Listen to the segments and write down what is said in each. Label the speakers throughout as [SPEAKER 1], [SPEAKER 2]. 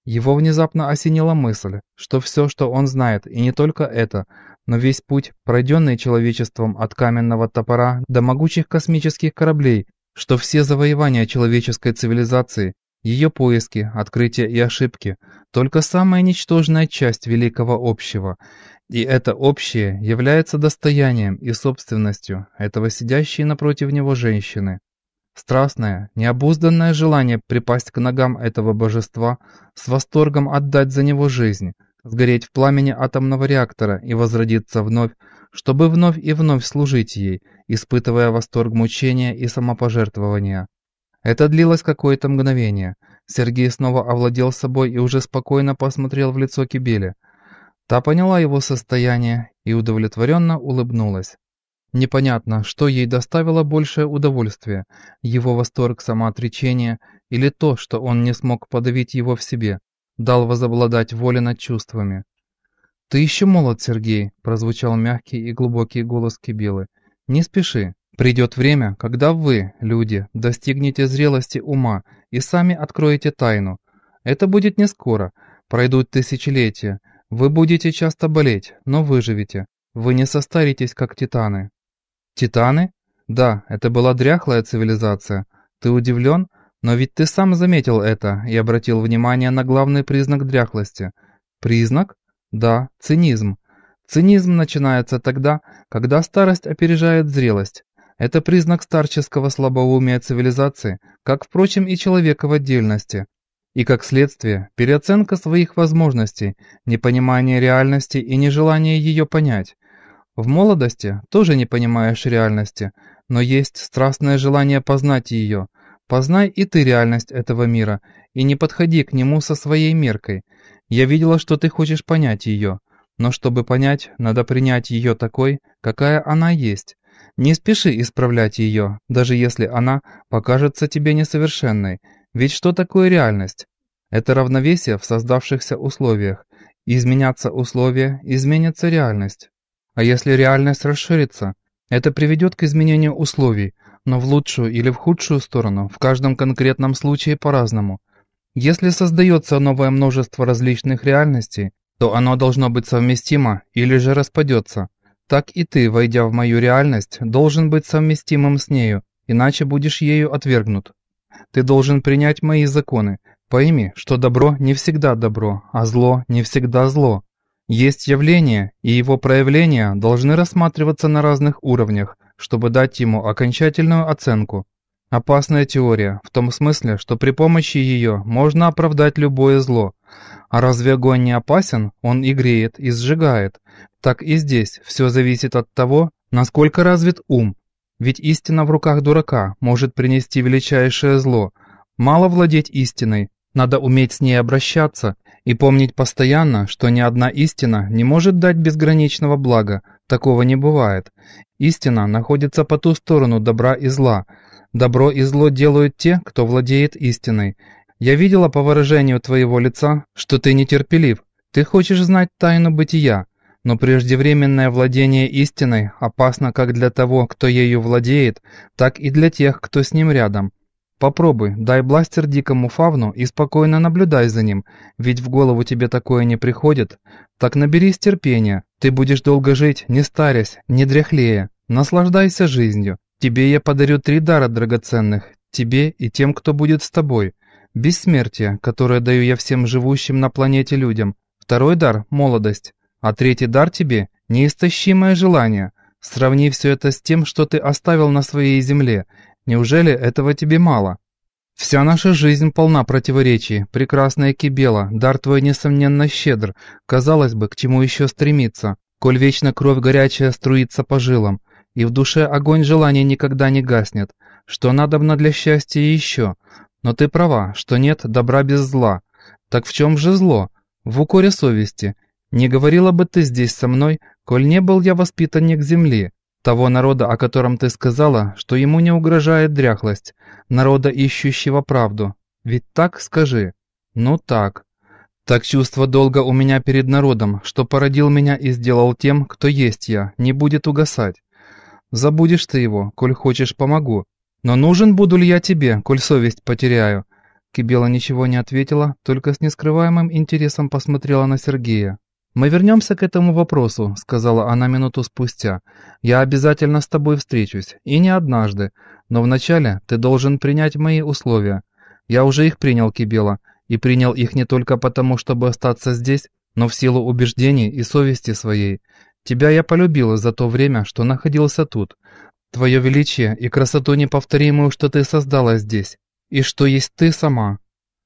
[SPEAKER 1] Его внезапно осенила мысль, что все, что он знает, и не только это, но весь путь, пройденный человечеством от каменного топора до могучих космических кораблей, что все завоевания человеческой цивилизации, ее поиски, открытия и ошибки, только самая ничтожная часть великого общего, и это общее является достоянием и собственностью этого сидящей напротив него женщины. Страстное, необузданное желание припасть к ногам этого божества, с восторгом отдать за него жизнь, сгореть в пламени атомного реактора и возродиться вновь, чтобы вновь и вновь служить ей, испытывая восторг мучения и самопожертвования. Это длилось какое-то мгновение. Сергей снова овладел собой и уже спокойно посмотрел в лицо Кибеле. Та поняла его состояние и удовлетворенно улыбнулась. Непонятно, что ей доставило большее удовольствие, его восторг самоотречения или то, что он не смог подавить его в себе, дал возобладать воле над чувствами. «Ты еще молод, Сергей», — прозвучал мягкий и глубокий голос Кибелы. «Не спеши. Придет время, когда вы, люди, достигнете зрелости ума и сами откроете тайну. Это будет не скоро, пройдут тысячелетия. Вы будете часто болеть, но выживете. Вы не состаритесь, как титаны». «Титаны? Да, это была дряхлая цивилизация. Ты удивлен? Но ведь ты сам заметил это и обратил внимание на главный признак дряхлости. Признак? Да, цинизм. Цинизм начинается тогда, когда старость опережает зрелость. Это признак старческого слабоумия цивилизации, как, впрочем, и человека в отдельности. И как следствие, переоценка своих возможностей, непонимание реальности и нежелание ее понять. В молодости тоже не понимаешь реальности, но есть страстное желание познать ее. Познай и ты реальность этого мира, и не подходи к нему со своей меркой. Я видела, что ты хочешь понять ее, но чтобы понять, надо принять ее такой, какая она есть. Не спеши исправлять ее, даже если она покажется тебе несовершенной. Ведь что такое реальность? Это равновесие в создавшихся условиях. Изменятся условия, изменится реальность. А если реальность расширится, это приведет к изменению условий, но в лучшую или в худшую сторону, в каждом конкретном случае по-разному. Если создается новое множество различных реальностей, то оно должно быть совместимо или же распадется. Так и ты, войдя в мою реальность, должен быть совместимым с нею, иначе будешь ею отвергнут. Ты должен принять мои законы. Пойми, что добро не всегда добро, а зло не всегда зло. Есть явление, и его проявления должны рассматриваться на разных уровнях, чтобы дать ему окончательную оценку. Опасная теория, в том смысле, что при помощи ее можно оправдать любое зло. А разве огонь не опасен? Он и греет, и сжигает. Так и здесь все зависит от того, насколько развит ум. Ведь истина в руках дурака может принести величайшее зло. Мало владеть истиной, надо уметь с ней обращаться и помнить постоянно, что ни одна истина не может дать безграничного блага, такого не бывает. Истина находится по ту сторону добра и зла. Добро и зло делают те, кто владеет истиной. Я видела по выражению твоего лица, что ты нетерпелив, ты хочешь знать тайну бытия, но преждевременное владение истиной опасно как для того, кто ею владеет, так и для тех, кто с ним рядом. Попробуй, дай бластер дикому фавну и спокойно наблюдай за ним, ведь в голову тебе такое не приходит. Так наберись терпения, ты будешь долго жить, не старясь, не дряхлея. Наслаждайся жизнью. Тебе я подарю 3 дара драгоценных, тебе и тем, кто будет с тобой. Бессмертие, которое даю я всем живущим на планете людям. 2-й дар – молодость, а 3-й дар тебе – неистощимое желание. Сравни все это с тем, что ты оставил на своей земле. Неужели этого тебе мало? Вся наша жизнь полна противоречий. Прекрасная Кибела, дар твой несомненно щедр. Казалось бы, к чему еще стремиться, коль вечно кровь горячая струится по жилам, и в душе огонь желания никогда не гаснет. Что надобно для счастья еще? Но ты права, что нет добра без зла. Так в чем же зло? В укоре совести. Не говорила бы ты здесь со мной, коль не был я воспитанник земли, того народа, о котором ты сказала, что ему не угрожает дряхлость, народа, ищущего правду. Ведь так скажи? Ну так. Так чувство долга у меня перед народом, что породил меня и сделал тем, кто есть я, не будет угасать. Забудешь ты его, коль хочешь помогу. Но нужен буду ли я тебе, коль совесть потеряю? Кибела ничего не ответила, только с нескрываемым интересом посмотрела на Сергея. «Мы вернемся к этому вопросу», — сказала она минуту спустя. «Я обязательно с тобой встречусь, и не однажды, но вначале ты должен принять мои условия. Я уже их принял, Кибела, и принял их не только потому, чтобы остаться здесь, но в силу убеждений и совести своей. Тебя я полюбила за то время, что находился тут. Твое величие и красоту неповторимую, что ты создала здесь, и что есть ты сама».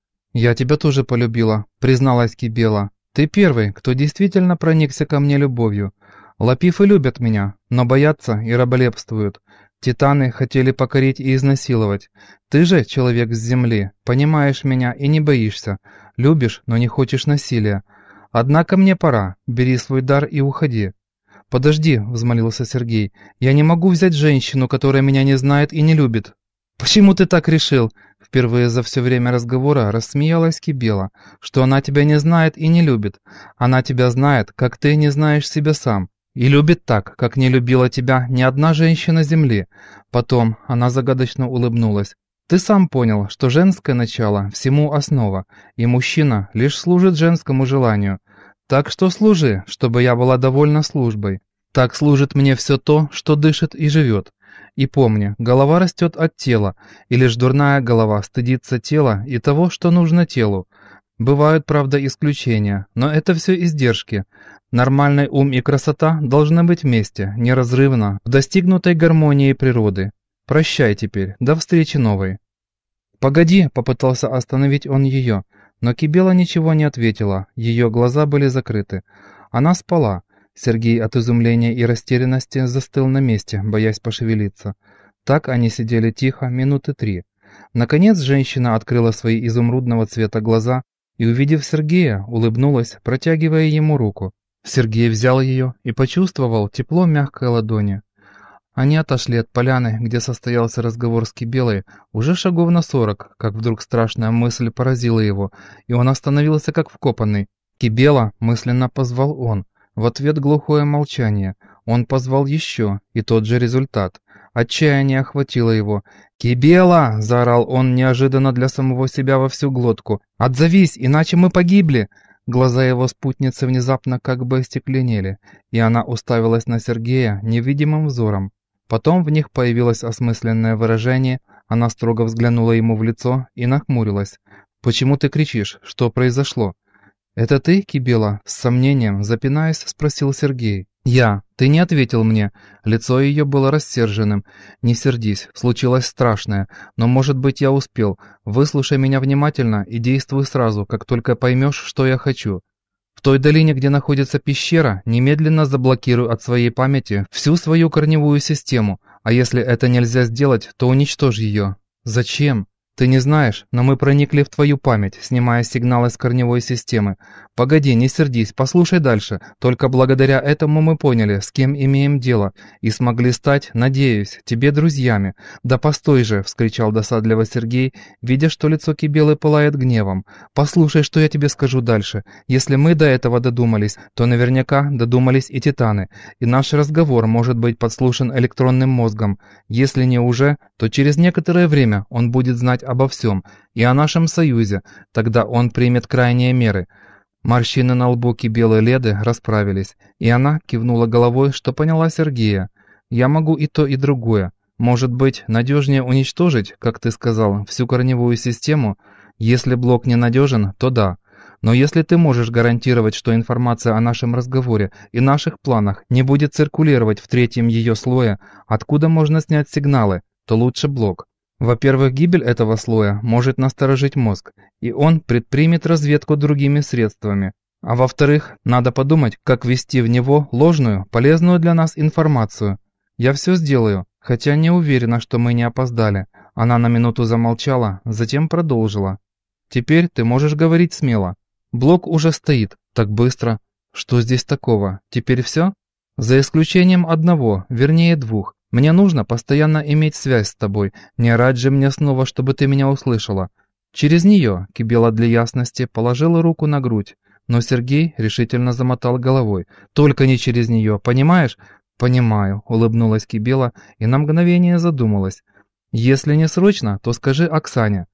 [SPEAKER 1] «Я тебя тоже полюбила», — призналась Кибела. «Ты первый, кто действительно проникся ко мне любовью. Лапифы любят меня, но боятся и раболепствуют. Титаны хотели покорить и изнасиловать. Ты же, человек с земли, понимаешь меня и не боишься. Любишь, но не хочешь насилия. Однако мне пора, бери свой дар и уходи». «Подожди», — взмолился Сергей, — «я не могу взять женщину, которая меня не знает и не любит». «Почему ты так решил?» Впервые за все время разговора рассмеялась Кибела, что она тебя не знает и не любит. Она тебя знает, как ты не знаешь себя сам, и любит так, как не любила тебя ни одна женщина земли. Потом она загадочно улыбнулась. Ты сам понял, что женское начало всему основа, и мужчина лишь служит женскому желанию. Так что служи, чтобы я была довольна службой. Так служит мне все то, что дышит и живет. И помни, голова растет от тела, и лишь дурная голова стыдится тела и того, что нужно телу. Бывают, правда, исключения, но это все издержки. Нормальный ум и красота должны быть вместе, неразрывно, в достигнутой гармонии природы. Прощай теперь, до встречи новой. «Погоди», — попытался остановить он ее, но Кибела ничего не ответила, ее глаза были закрыты. Она спала. Сергей от изумления и растерянности застыл на месте, боясь пошевелиться. Так они сидели тихо минуты 3. Наконец женщина открыла свои изумрудного цвета глаза и, увидев Сергея, улыбнулась, протягивая ему руку. Сергей взял ее и почувствовал тепло мягкой ладони. Они отошли от поляны, где состоялся разговор с Кибелой, уже шагов на 40, как вдруг страшная мысль поразила его, и он остановился как вкопанный. «Кибела!» — мысленно позвал он. В ответ глухое молчание. Он позвал еще, и тот же результат. Отчаяние охватило его. «Кибела!» — заорал он неожиданно для самого себя во всю глотку. «Отзовись, иначе мы погибли!» Глаза его спутницы внезапно как бы остекленели, и она уставилась на Сергея невидимым взором. Потом в них появилось осмысленное выражение, она строго взглянула ему в лицо и нахмурилась. «Почему ты кричишь? Что произошло?» «Это ты, Кибела?» — с сомнением, запинаясь, спросил Сергей. «Я. Ты не ответил мне». Лицо ее было рассерженным. «Не сердись, случилось страшное, но, может быть, я успел. Выслушай меня внимательно и действуй сразу, как только поймешь, что я хочу. В той долине, где находится пещера, немедленно заблокируй от своей памяти всю свою корневую систему, а если это нельзя сделать, то уничтожь ее». «Зачем?» «Ты не знаешь, но мы проникли в твою память, снимая сигналы с корневой системы. Погоди, не сердись, послушай дальше. Только благодаря этому мы поняли, с кем имеем дело, и смогли стать, надеюсь, тебе друзьями». «Да постой же!» — вскричал досадливо Сергей, видя, что лицо Кибелы пылает гневом. «Послушай, что я тебе скажу дальше. Если мы до этого додумались, то наверняка додумались и титаны, и наш разговор может быть подслушан электронным мозгом. Если не уже, то через некоторое время он будет знать обо всем, и о нашем союзе, тогда он примет крайние меры». Морщины на лбу Кибелы Леды расправились, и она кивнула головой, что поняла Сергея. «Я могу и то, и другое. Может быть, надежнее уничтожить, как ты сказал, всю корневую систему? Если блок ненадежен, то да. Но если ты можешь гарантировать, что информация о нашем разговоре и наших планах не будет циркулировать в третьем ее слое, откуда можно снять сигналы, то лучше блок. Во-первых, гибель этого слоя может насторожить мозг, и он предпримет разведку другими средствами. А во-вторых, надо подумать, как ввести в него ложную, полезную для нас информацию. Я все сделаю, хотя не уверена, что мы не опоздали». Она на минуту замолчала, затем продолжила. «Теперь ты можешь говорить смело. Блок уже стоит. Так быстро. Что здесь такого? Теперь все? За исключением одного, вернее 2. Мне нужно постоянно иметь связь с тобой. Не орать же мне снова, чтобы ты меня услышала». Через нее Кибела для ясности положила руку на грудь, но Сергей решительно замотал головой. «Только не через нее, понимаешь?» «Понимаю», — улыбнулась Кибела и на мгновение задумалась. «Если не срочно, то скажи Оксане».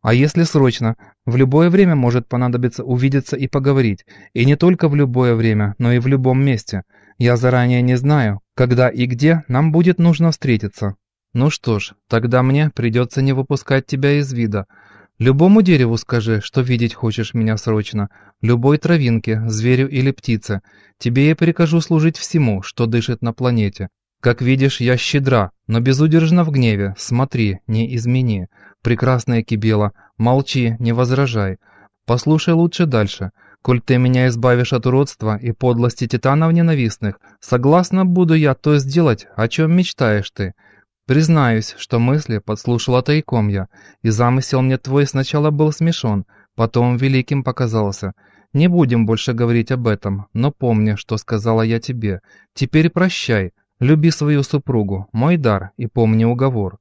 [SPEAKER 1] А если срочно, в любое время может понадобиться увидеться и поговорить. И не только в любое время, но и в любом месте. Я заранее не знаю, когда и где нам будет нужно встретиться. Ну что ж, тогда мне придется не выпускать тебя из вида. Любому дереву скажи, что видеть хочешь меня срочно. Любой травинке, зверю или птице. Тебе я прикажу служить всему, что дышит на планете. Как видишь, я щедра, но безудержна в гневе. Смотри, не измени. Прекрасная Кибела, молчи, не возражай. Послушай лучше дальше. Коль ты меня избавишь от уродства и подлости титанов ненавистных, согласна буду я то сделать, о чем мечтаешь ты. Признаюсь, что мысли подслушала тайком я, и замысел мне твой сначала был смешон, потом великим показался. Не будем больше говорить об этом, но помни, что сказала я тебе. Теперь прощай, люби свою супругу, мой дар, и помни уговор».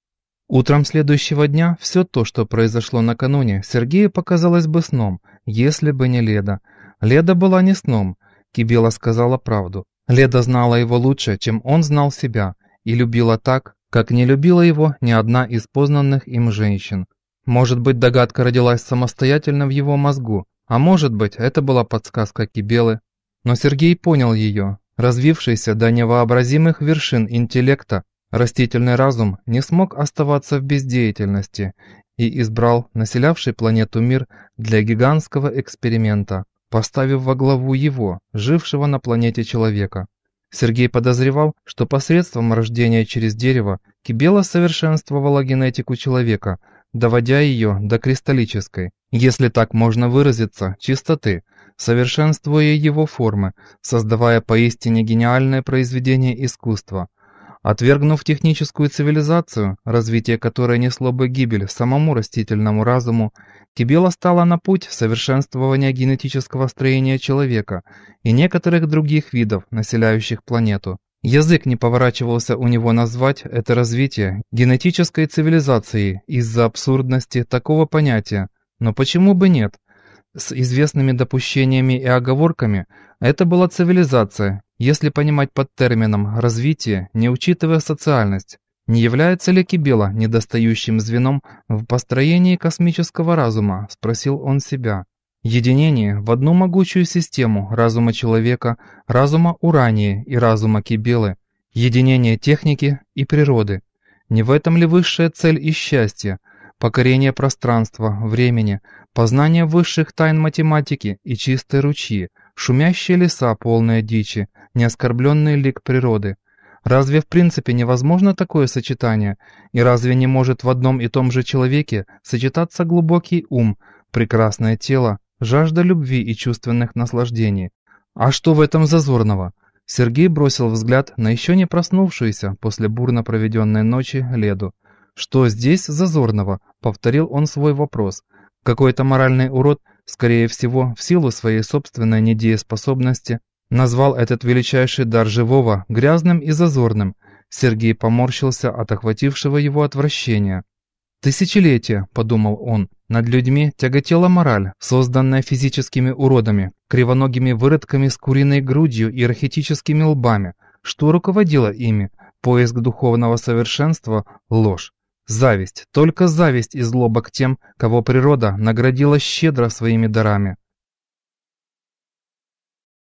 [SPEAKER 1] Утром следующего дня все то, что произошло накануне, Сергею показалось бы сном, если бы не Леда. Леда была не сном, Кибела сказала правду. Леда знала его лучше, чем он знал себя, и любила так, как не любила его ни одна из познанных им женщин. Может быть, догадка родилась самостоятельно в его мозгу, а может быть, это была подсказка Кибелы. Но Сергей понял ее. Развившийся до невообразимых вершин интеллекта, растительный разум не смог оставаться в бездеятельности и избрал населявший планету мир для гигантского эксперимента, поставив во главу его, жившего на планете человека. Сергей подозревал, что посредством рождения через дерево Кибела совершенствовала генетику человека, доводя ее до кристаллической, если так можно выразиться, чистоты, совершенствуя его формы, создавая поистине гениальное произведение искусства. Отвергнув техническую цивилизацию, развитие которой несло бы гибель самому растительному разуму, Кибела стала на путь совершенствования генетического строения человека и некоторых других видов, населяющих планету. Язык не поворачивался у него назвать это развитие генетической цивилизацией из-за абсурдности такого понятия, но почему бы нет? С известными допущениями и оговорками это была цивилизация, если понимать под термином «развитие», не учитывая социальность. Не является ли Кибела недостающим звеном в построении космического разума, спросил он себя. Единение в одну могучую систему разума человека, разума Урании и разума Кибелы, единение техники и природы. Не в этом ли высшая цель и счастье? Покорение пространства, времени, познание высших тайн математики и чистые ручьи, шумящие леса, полные дичи, неоскорбленный лик природы. Разве в принципе невозможно такое сочетание? И разве не может в одном и том же человеке сочетаться глубокий ум, прекрасное тело, жажда любви и чувственных наслаждений? А что в этом зазорного? Сергей бросил взгляд на еще не проснувшуюся после бурно проведенной ночи Леду. «Что здесь зазорного?» — повторил он свой вопрос. Какой-то моральный урод, скорее всего, в силу своей собственной недееспособности, назвал этот величайший дар живого грязным и зазорным. Сергей поморщился от охватившего его отвращения. «Тысячелетия», — подумал он, — «над людьми тяготела мораль, созданная физическими уродами, кривоногими выродками с куриной грудью и архетическими лбами. Что руководило ими? Поиск духовного совершенства — ложь. Зависть, только зависть и злоба к тем, кого природа наградила щедро своими дарами.